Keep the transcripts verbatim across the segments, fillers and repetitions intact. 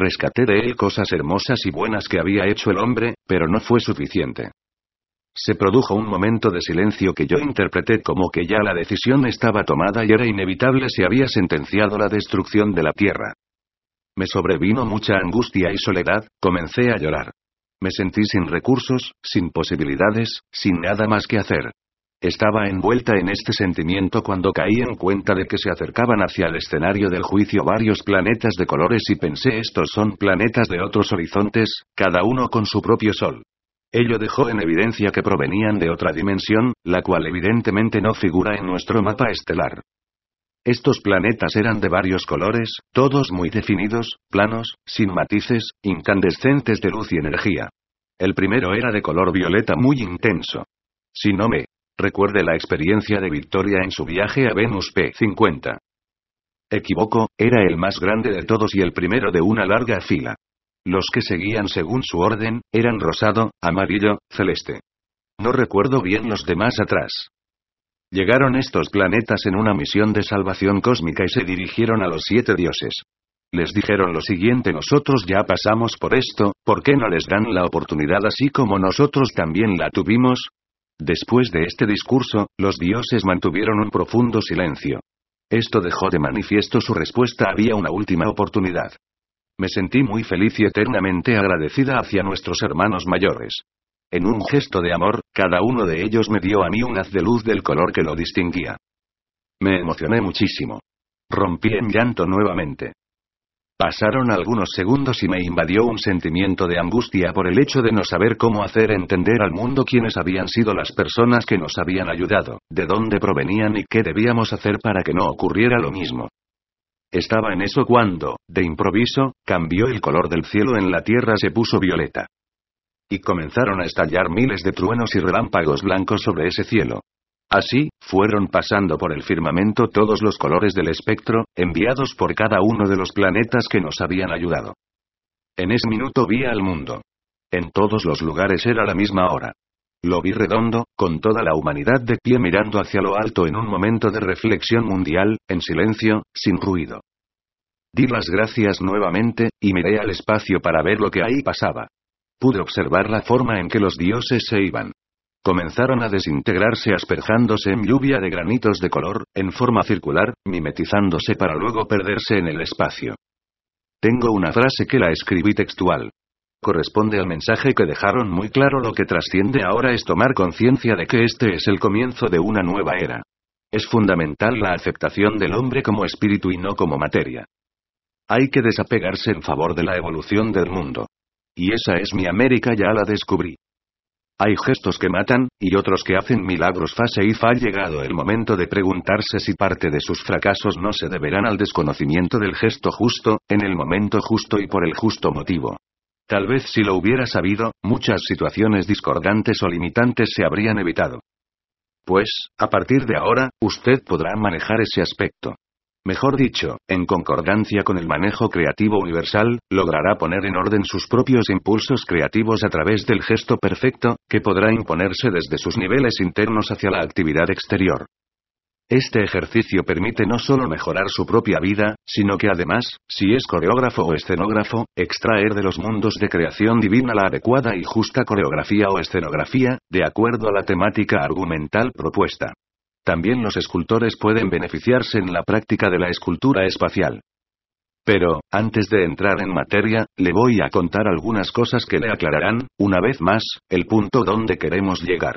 Rescaté de él cosas hermosas y buenas que había hecho el hombre, pero no fue suficiente. Se produjo un momento de silencio que yo interpreté como que ya la decisión estaba tomada y era inevitable, se había sentenciado la destrucción de la Tierra. Me sobrevino mucha angustia y soledad, comencé a llorar. Me sentí sin recursos, sin posibilidades, sin nada más que hacer. Estaba envuelta en este sentimiento cuando caí en cuenta de que se acercaban hacia el escenario del juicio varios planetas de colores y pensé, estos son planetas de otros horizontes, cada uno con su propio sol. Ello dejó en evidencia que provenían de otra dimensión, la cual evidentemente no figura en nuestro mapa estelar. Estos planetas eran de varios colores, todos muy definidos, planos, sin matices, incandescentes de luz y energía. El primero era de color violeta muy intenso. Si no me recuerde la experiencia de Victoria en su viaje a Venus P cincuenta. Equivoco, era el más grande de todos y el primero de una larga fila. Los que seguían según su orden, eran rosado, amarillo, celeste. No recuerdo bien los demás atrás. Llegaron estos planetas en una misión de salvación cósmica y se dirigieron a los siete dioses. Les dijeron lo siguiente: nosotros ya pasamos por esto, ¿por qué no les dan la oportunidad así como nosotros también la tuvimos? Después de este discurso, los dioses mantuvieron un profundo silencio. Esto dejó de manifiesto su respuesta: había una última oportunidad. Me sentí muy feliz y eternamente agradecida hacia nuestros hermanos mayores. En un gesto de amor, cada uno de ellos me dio a mí un haz de luz del color que lo distinguía. Me emocioné muchísimo. Rompí en llanto nuevamente. Pasaron algunos segundos y me invadió un sentimiento de angustia por el hecho de no saber cómo hacer entender al mundo quiénes habían sido las personas que nos habían ayudado, de dónde provenían y qué debíamos hacer para que no ocurriera lo mismo. Estaba en eso cuando, de improviso, cambió el color del cielo en la tierra, se puso violeta. Y comenzaron a estallar miles de truenos y relámpagos blancos sobre ese cielo. Así, fueron pasando por el firmamento todos los colores del espectro, enviados por cada uno de los planetas que nos habían ayudado. En ese minuto vi al mundo. En todos los lugares era la misma hora. Lo vi redondo, con toda la humanidad de pie mirando hacia lo alto en un momento de reflexión mundial, en silencio, sin ruido. Di las gracias nuevamente, y miré al espacio para ver lo que ahí pasaba. Pude observar la forma en que los dioses se iban. Comenzaron a desintegrarse asperjándose en lluvia de granitos de color, en forma circular, mimetizándose para luego perderse en el espacio. Tengo una frase que la escribí textual. Corresponde al mensaje que dejaron muy claro: lo que trasciende ahora es tomar conciencia de que este es el comienzo de una nueva era. Es fundamental la aceptación del hombre como espíritu y no como materia. Hay que desapegarse en favor de la evolución del mundo. Y esa es mi América, ya la descubrí. Hay gestos que matan, y otros que hacen milagros. Fase y fa. Ha llegado el momento de preguntarse si parte de sus fracasos no se deberán al desconocimiento del gesto justo, en el momento justo y por el justo motivo. Tal vez si lo hubiera sabido, muchas situaciones discordantes o limitantes se habrían evitado. Pues, a partir de ahora, usted podrá manejar ese aspecto. Mejor dicho, en concordancia con el manejo creativo universal, logrará poner en orden sus propios impulsos creativos a través del gesto perfecto, que podrá imponerse desde sus niveles internos hacia la actividad exterior. Este ejercicio permite no solo mejorar su propia vida, sino que además, si es coreógrafo o escenógrafo, extraer de los mundos de creación divina la adecuada y justa coreografía o escenografía, de acuerdo a la temática argumental propuesta. También los escultores pueden beneficiarse en la práctica de la escultura espacial. Pero, antes de entrar en materia, le voy a contar algunas cosas que le aclararán, una vez más, el punto donde queremos llegar.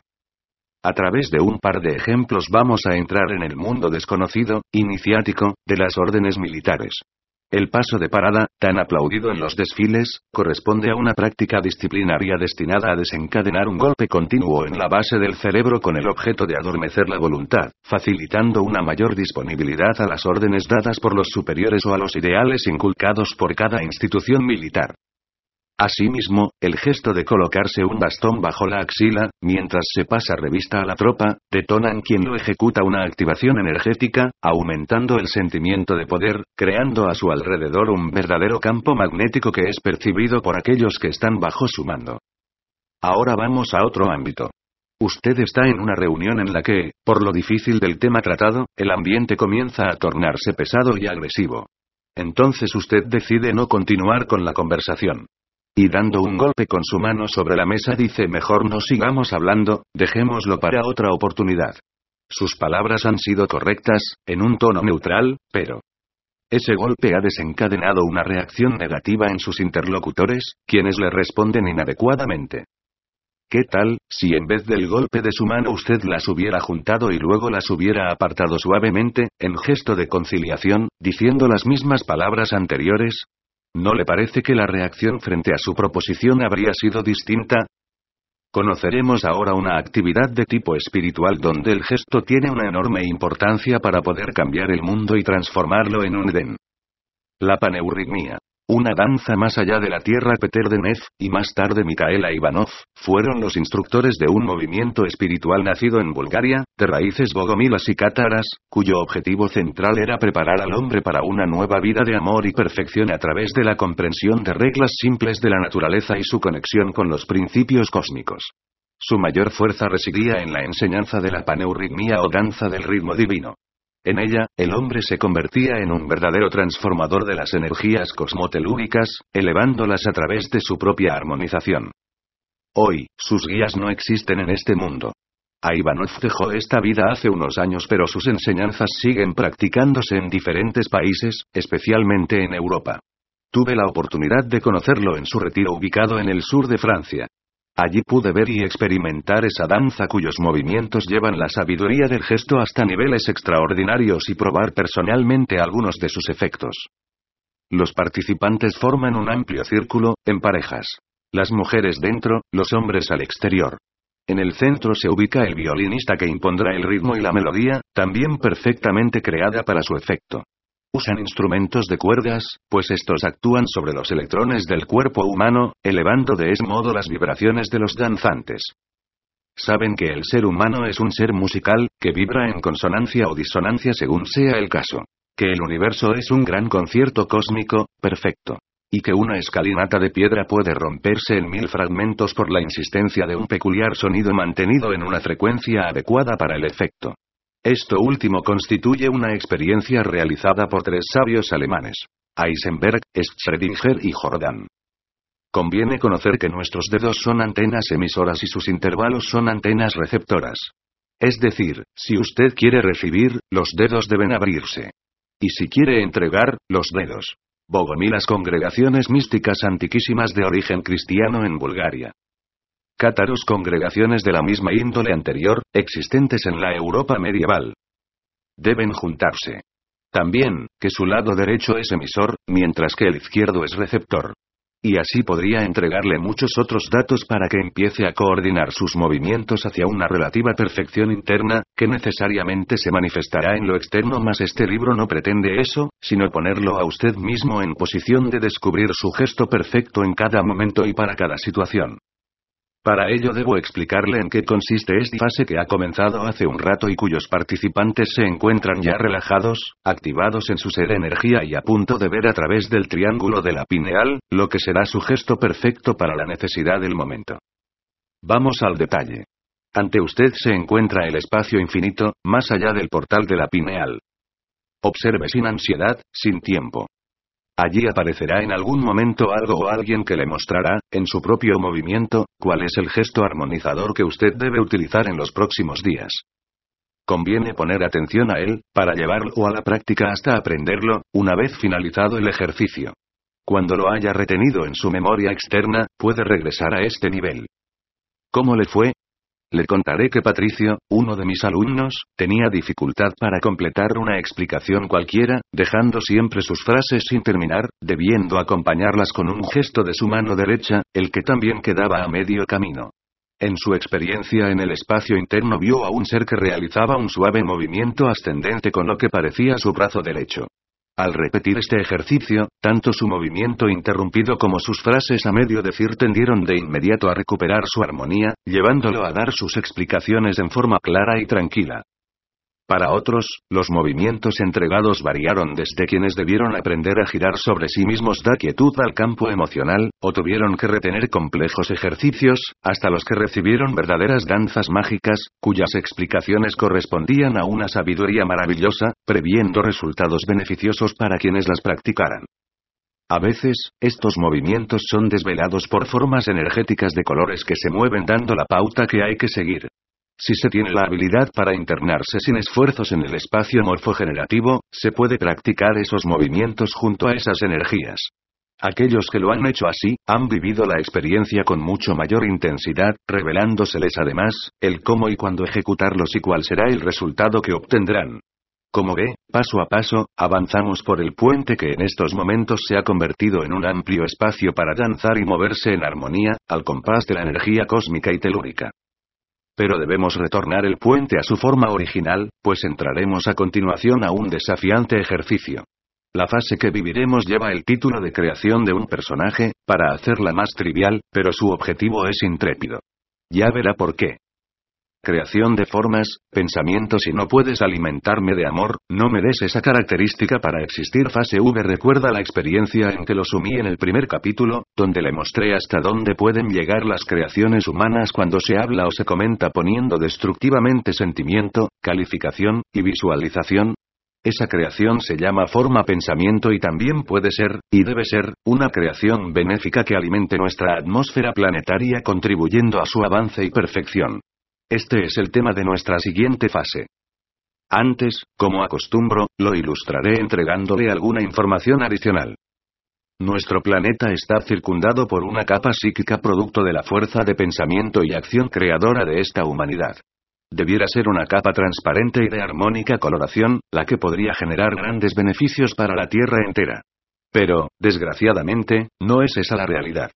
A través de un par de ejemplos vamos a entrar en el mundo desconocido, iniciático, de las órdenes militares. El paso de parada, tan aplaudido en los desfiles, corresponde a una práctica disciplinaria destinada a desencadenar un golpe continuo en la base del cerebro con el objeto de adormecer la voluntad, facilitando una mayor disponibilidad a las órdenes dadas por los superiores o a los ideales inculcados por cada institución militar. Asimismo, el gesto de colocarse un bastón bajo la axila, mientras se pasa revista a la tropa, detona en quien lo ejecuta una activación energética, aumentando el sentimiento de poder, creando a su alrededor un verdadero campo magnético que es percibido por aquellos que están bajo su mando. Ahora vamos a otro ámbito. Usted está en una reunión en la que, por lo difícil del tema tratado, el ambiente comienza a tornarse pesado y agresivo. Entonces usted decide no continuar con la conversación. Y dando un golpe con su mano sobre la mesa dice: mejor no sigamos hablando, dejémoslo para otra oportunidad. Sus palabras han sido correctas, en un tono neutral, pero ese golpe ha desencadenado una reacción negativa en sus interlocutores, quienes le responden inadecuadamente. ¿Qué tal, si en vez del golpe de su mano usted las hubiera juntado y luego las hubiera apartado suavemente, en gesto de conciliación, diciendo las mismas palabras anteriores? ¿No le parece que la reacción frente a su proposición habría sido distinta? Conoceremos ahora una actividad de tipo espiritual donde el gesto tiene una enorme importancia para poder cambiar el mundo y transformarlo en un Edén. La paneurritmia. Una danza más allá de la tierra. Peter Denev, y más tarde Mikhaela Ivanov, fueron los instructores de un movimiento espiritual nacido en Bulgaria, de raíces bogomilas y cátaras, cuyo objetivo central era preparar al hombre para una nueva vida de amor y perfección a través de la comprensión de reglas simples de la naturaleza y su conexión con los principios cósmicos. Su mayor fuerza residía en la enseñanza de la paneurritmia o danza del ritmo divino. En ella, el hombre se convertía en un verdadero transformador de las energías cosmotelúricas, elevándolas a través de su propia armonización. Hoy, sus guías no existen en este mundo. Ivanov dejó esta vida hace unos años, pero sus enseñanzas siguen practicándose en diferentes países, especialmente en Europa. Tuve la oportunidad de conocerlo en su retiro ubicado en el sur de Francia. Allí pude ver y experimentar esa danza cuyos movimientos llevan la sabiduría del gesto hasta niveles extraordinarios y probar personalmente algunos de sus efectos. Los participantes forman un amplio círculo, en parejas. Las mujeres dentro, los hombres al exterior. En el centro se ubica el violinista que impondrá el ritmo y la melodía, también perfectamente creada para su efecto. Usan instrumentos de cuerdas, pues estos actúan sobre los electrones del cuerpo humano, elevando de ese modo las vibraciones de los danzantes. Saben que el ser humano es un ser musical, que vibra en consonancia o disonancia según sea el caso. Que el universo es un gran concierto cósmico, perfecto. Y que una escalinata de piedra puede romperse en mil fragmentos por la insistencia de un peculiar sonido mantenido en una frecuencia adecuada para el efecto. Esto último constituye una experiencia realizada por tres sabios alemanes: Eisenberg, Schrödinger y Jordan. Conviene conocer que nuestros dedos son antenas emisoras y sus intervalos son antenas receptoras. Es decir, si usted quiere recibir, los dedos deben abrirse. Y si quiere entregar, los dedos. Bogomilas, congregaciones místicas antiquísimas de origen cristiano en Bulgaria. Cátaros, congregaciones de la misma índole anterior, existentes en la Europa medieval. Deben juntarse. También, que su lado derecho es emisor, mientras que el izquierdo es receptor. Y así podría entregarle muchos otros datos para que empiece a coordinar sus movimientos hacia una relativa perfección interna, que necesariamente se manifestará en lo externo, mas este libro no pretende eso, sino ponerlo a usted mismo en posición de descubrir su gesto perfecto en cada momento y para cada situación. Para ello debo explicarle en qué consiste esta fase que ha comenzado hace un rato y cuyos participantes se encuentran ya relajados, activados en su ser energía y a punto de ver a través del triángulo de la pineal, lo que será su gesto perfecto para la necesidad del momento. Vamos al detalle. Ante usted se encuentra el espacio infinito, más allá del portal de la pineal. Observe sin ansiedad, sin tiempo. Allí aparecerá en algún momento algo o alguien que le mostrará, en su propio movimiento, cuál es el gesto armonizador que usted debe utilizar en los próximos días. Conviene poner atención a él, para llevarlo a la práctica hasta aprenderlo, una vez finalizado el ejercicio. Cuando lo haya retenido en su memoria externa, puede regresar a este nivel. ¿Cómo le fue? Le contaré que Patricio, uno de mis alumnos, tenía dificultad para completar una explicación cualquiera, dejando siempre sus frases sin terminar, debiendo acompañarlas con un gesto de su mano derecha, el que también quedaba a medio camino. En su experiencia en el espacio interno vio a un ser que realizaba un suave movimiento ascendente con lo que parecía su brazo derecho. Al repetir este ejercicio, tanto su movimiento interrumpido como sus frases a medio decir tendieron de inmediato a recuperar su armonía, llevándolo a dar sus explicaciones en forma clara y tranquila. Para otros, los movimientos entregados variaron desde quienes debieron aprender a girar sobre sí mismos da quietud al campo emocional, o tuvieron que retener complejos ejercicios, hasta los que recibieron verdaderas danzas mágicas, cuyas explicaciones correspondían a una sabiduría maravillosa, previendo resultados beneficiosos para quienes las practicaran. A veces, estos movimientos son desvelados por formas energéticas de colores que se mueven dando la pauta que hay que seguir. Si se tiene la habilidad para internarse sin esfuerzos en el espacio morfogenerativo, se puede practicar esos movimientos junto a esas energías. Aquellos que lo han hecho así, han vivido la experiencia con mucho mayor intensidad, revelándoseles además, el cómo y cuándo ejecutarlos y cuál será el resultado que obtendrán. Como ve, paso a paso, avanzamos por el puente que en estos momentos se ha convertido en un amplio espacio para danzar y moverse en armonía, al compás de la energía cósmica y telúrica. Pero debemos retornar el puente a su forma original, pues entraremos a continuación a un desafiante ejercicio. La fase que viviremos lleva el título de creación de un personaje, para hacerla más trivial, pero su objetivo es intrépido. Ya verá por qué. Creación de formas, pensamiento. Si no puedes alimentarme de amor, no me des esa característica para existir. Fase V. Recuerda la experiencia en que lo sumí en el primer capítulo, donde le mostré hasta dónde pueden llegar las creaciones humanas cuando se habla o se comenta poniendo destructivamente sentimiento, calificación, y visualización. Esa creación se llama forma pensamiento y también puede ser, y debe ser, una creación benéfica que alimente nuestra atmósfera planetaria contribuyendo a su avance y perfección. Este es el tema de nuestra siguiente fase. Antes, como acostumbro, lo ilustraré entregándole alguna información adicional. Nuestro planeta está circundado por una capa psíquica producto de la fuerza de pensamiento y acción creadora de esta humanidad. Debiera ser una capa transparente y de armónica coloración, la que podría generar grandes beneficios para la Tierra entera. Pero, desgraciadamente, no es esa la realidad.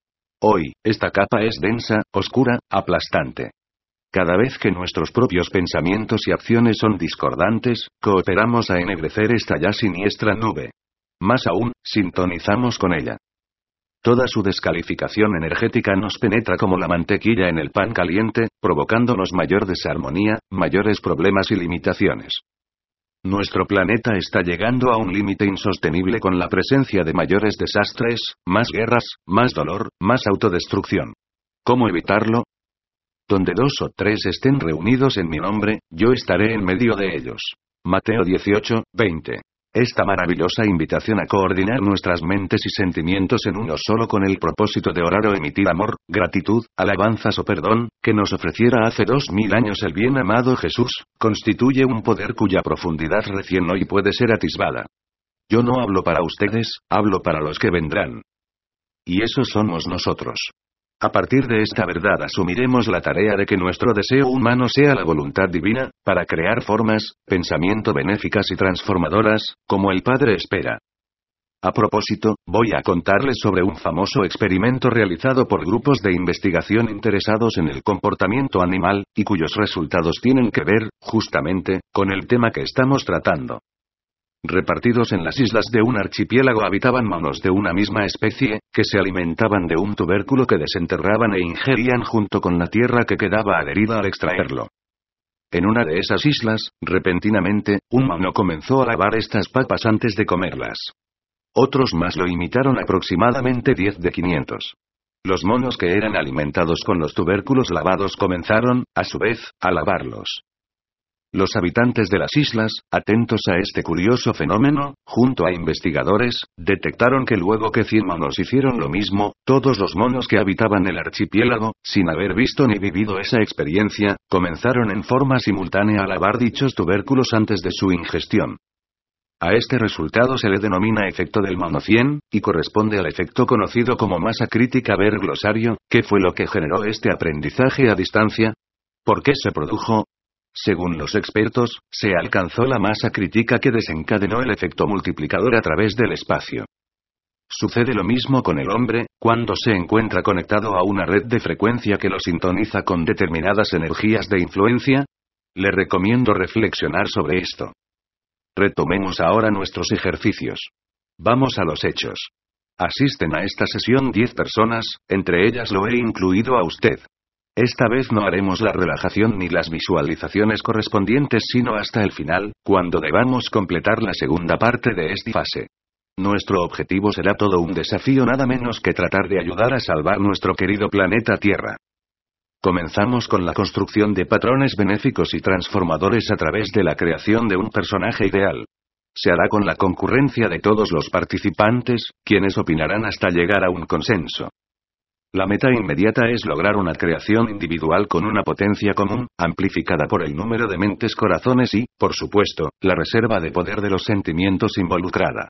Hoy, esta capa es densa, oscura, aplastante. Cada vez que nuestros propios pensamientos y acciones son discordantes, cooperamos a ennegrecer esta ya siniestra nube. Más aún, sintonizamos con ella. Toda su descalificación energética nos penetra como la mantequilla en el pan caliente, provocándonos mayor desarmonía, mayores problemas y limitaciones. Nuestro planeta está llegando a un límite insostenible con la presencia de mayores desastres, más guerras, más dolor, más autodestrucción. ¿Cómo evitarlo? Donde dos o tres estén reunidos en mi nombre, yo estaré en medio de ellos. Mateo dieciocho, veinte. Esta maravillosa invitación a coordinar nuestras mentes y sentimientos en uno solo con el propósito de orar o emitir amor, gratitud, alabanzas o perdón, que nos ofreciera hace dos mil años el bien amado Jesús, constituye un poder cuya profundidad recién hoy puede ser atisbada. Yo no hablo para ustedes, hablo para los que vendrán. Y esos somos nosotros. A partir de esta verdad asumiremos la tarea de que nuestro deseo humano sea la voluntad divina, para crear formas, pensamiento benéficas y transformadoras, como el Padre espera. A propósito, voy a contarles sobre un famoso experimento realizado por grupos de investigación interesados en el comportamiento animal, y cuyos resultados tienen que ver, justamente, con el tema que estamos tratando. Repartidos en las islas de un archipiélago habitaban monos de una misma especie, que se alimentaban de un tubérculo que desenterraban e ingerían junto con la tierra que quedaba adherida al extraerlo. En una de esas islas, repentinamente, un mono comenzó a lavar estas papas antes de comerlas. Otros más lo imitaron, aproximadamente diez de quinientos. Los monos que eran alimentados con los tubérculos lavados comenzaron, a su vez, a lavarlos. Los habitantes de las islas, atentos a este curioso fenómeno, junto a investigadores, detectaron que luego que cien monos hicieron lo mismo, todos los monos que habitaban el archipiélago, sin haber visto ni vivido esa experiencia, comenzaron en forma simultánea a lavar dichos tubérculos antes de su ingestión. A este resultado se le denomina efecto del mono cien, y corresponde al efecto conocido como masa crítica. Ver glosario. ¿Qué fue lo que generó este aprendizaje a distancia? ¿Por qué se produjo? Según los expertos, se alcanzó la masa crítica que desencadenó el efecto multiplicador a través del espacio. Sucede lo mismo con el hombre, cuando se encuentra conectado a una red de frecuencia que lo sintoniza con determinadas energías de influencia. Le recomiendo reflexionar sobre esto. Retomemos ahora nuestros ejercicios. Vamos a los hechos. Asisten a esta sesión diez personas, entre ellas lo he incluido a usted. Esta vez no haremos la relajación ni las visualizaciones correspondientes sino hasta el final, cuando debamos completar la segunda parte de esta fase. Nuestro objetivo será todo un desafío nada menos que tratar de ayudar a salvar nuestro querido planeta Tierra. Comenzamos con la construcción de patrones benéficos y transformadores a través de la creación de un personaje ideal. Se hará con la concurrencia de todos los participantes, quienes opinarán hasta llegar a un consenso. La meta inmediata es lograr una creación individual con una potencia común, amplificada por el número de mentes corazones y, por supuesto, la reserva de poder de los sentimientos involucrada.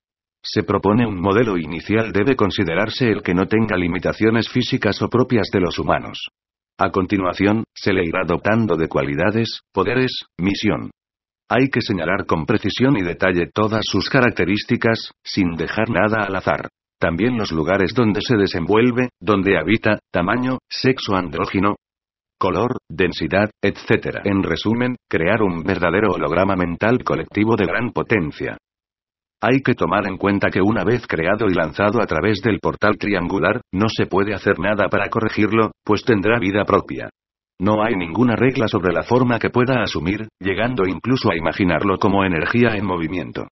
Se propone un modelo inicial debe considerarse el que no tenga limitaciones físicas o propias de los humanos. A continuación, se le irá dotando de cualidades, poderes, misión. Hay que señalar con precisión y detalle todas sus características, sin dejar nada al azar. También los lugares donde se desenvuelve, donde habita, tamaño, sexo andrógino, color, densidad, etcétera. En resumen, crear un verdadero holograma mental colectivo de gran potencia. Hay que tomar en cuenta que una vez creado y lanzado a través del portal triangular, no se puede hacer nada para corregirlo, pues tendrá vida propia. No hay ninguna regla sobre la forma que pueda asumir, llegando incluso a imaginarlo como energía en movimiento.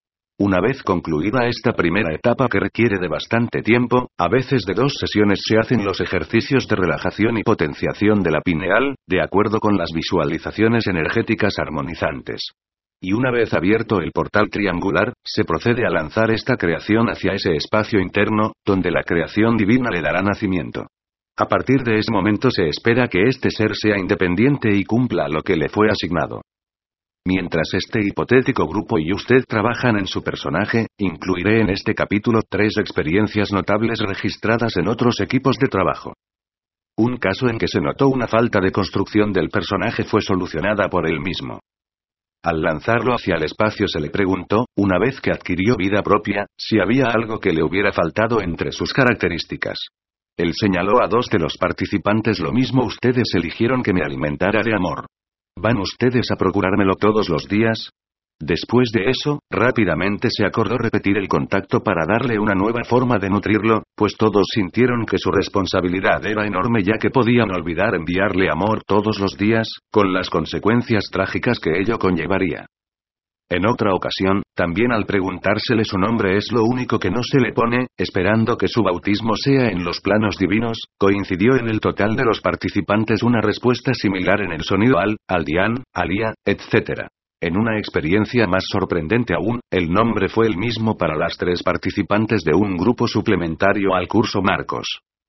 Una vez concluida esta primera etapa que requiere de bastante tiempo, a veces de dos sesiones se hacen los ejercicios de relajación y potenciación de la pineal, de acuerdo con las visualizaciones energéticas armonizantes. Y una vez abierto el portal triangular, se procede a lanzar esta creación hacia ese espacio interno, donde la creación divina le dará nacimiento. A partir de ese momento se espera que este ser sea independiente y cumpla lo que le fue asignado. Mientras este hipotético grupo y usted trabajan en su personaje, incluiré en este capítulo tres experiencias notables registradas en otros equipos de trabajo. Un caso en que se notó una falta de construcción del personaje fue solucionada por él mismo. Al lanzarlo hacia el espacio se le preguntó, una vez que adquirió vida propia, si había algo que le hubiera faltado entre sus características. Él señaló a dos de los participantes lo mismo: ustedes eligieron que me alimentara de amor. ¿Van ustedes a procurármelo todos los días? Después de eso, rápidamente se acordó repetir el contacto para darle una nueva forma de nutrirlo, pues todos sintieron que su responsabilidad era enorme ya que podían olvidar enviarle amor todos los días, con las consecuencias trágicas que ello conllevaría. En otra ocasión, también al preguntársele su nombre es lo único que no se le pone, esperando que su bautismo sea en los planos divinos, coincidió en el total de los participantes una respuesta similar en el sonido al, aldián, alía, etcétera. En una experiencia más sorprendente aún, el nombre fue el mismo para las tres participantes de un grupo suplementario al curso Marcos.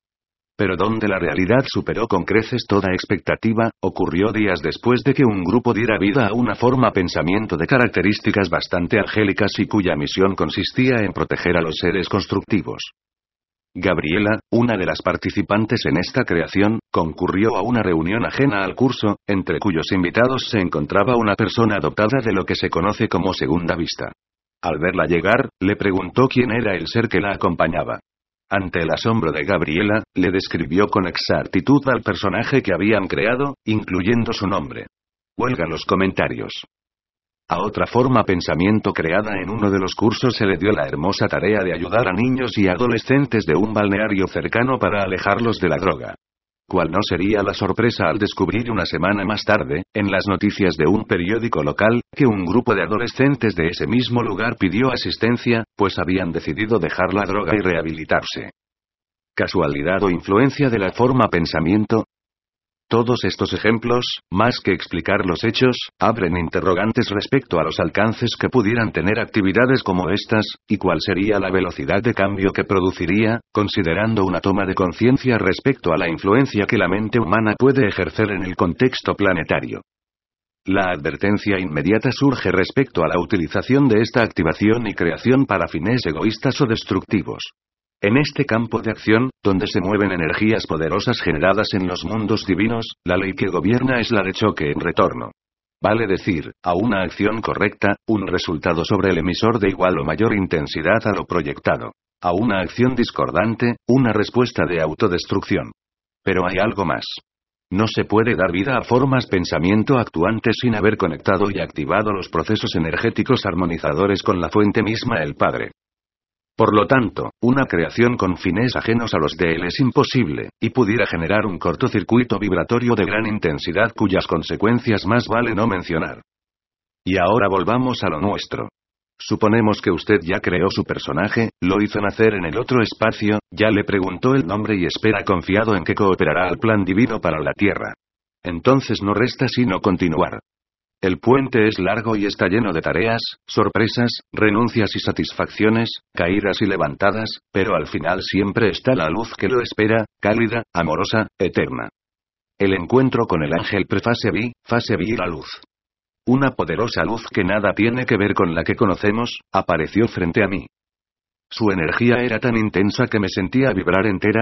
Pero donde la realidad superó con creces toda expectativa, ocurrió días después de que un grupo diera vida a una forma pensamiento de características bastante angélicas y cuya misión consistía en proteger a los seres constructivos. Gabriela, una de las participantes en esta creación, concurrió a una reunión ajena al curso, entre cuyos invitados se encontraba una persona dotada de lo que se conoce como segunda vista. Al verla llegar, le preguntó quién era el ser que la acompañaba. Ante el asombro de Gabriela, le describió con exactitud al personaje que habían creado, incluyendo su nombre. Huelgan los comentarios. A otra forma pensamiento creada en uno de los cursos se le dio la hermosa tarea de ayudar a niños y adolescentes de un balneario cercano para alejarlos de la droga. ¿Cuál no sería la sorpresa al descubrir una semana más tarde, en las noticias de un periódico local, que un grupo de adolescentes de ese mismo lugar pidió asistencia, pues habían decidido dejar la droga y rehabilitarse? ¿Casualidad o influencia de la forma pensamiento? Todos estos ejemplos, más que explicar los hechos, abren interrogantes respecto a los alcances que pudieran tener actividades como estas, y cuál sería la velocidad de cambio que produciría, considerando una toma de conciencia respecto a la influencia que la mente humana puede ejercer en el contexto planetario. La advertencia inmediata surge respecto a la utilización de esta activación y creación para fines egoístas o destructivos. En este campo de acción, donde se mueven energías poderosas generadas en los mundos divinos, la ley que gobierna es la de choque en retorno. Vale decir, a una acción correcta, un resultado sobre el emisor de igual o mayor intensidad a lo proyectado. A una acción discordante, una respuesta de autodestrucción. Pero hay algo más. No se puede dar vida a formas pensamiento actuantes sin haber conectado y activado los procesos energéticos armonizadores con la fuente misma, el Padre. Por lo tanto, una creación con fines ajenos a los de él es imposible, y pudiera generar un cortocircuito vibratorio de gran intensidad cuyas consecuencias más vale no mencionar. Y ahora volvamos a lo nuestro. Suponemos que usted ya creó su personaje, lo hizo nacer en el otro espacio, ya le preguntó el nombre y espera confiado en que cooperará al plan divino para la Tierra. Entonces no resta sino continuar. El puente es largo y está lleno de tareas, sorpresas, renuncias y satisfacciones, caídas y levantadas, pero al final siempre está la luz que lo espera, cálida, amorosa, eterna. El encuentro con el ángel prefase vi, fase vi la luz. Una poderosa luz que nada tiene que ver con la que conocemos, apareció frente a mí. Su energía era tan intensa que me sentía vibrar entera,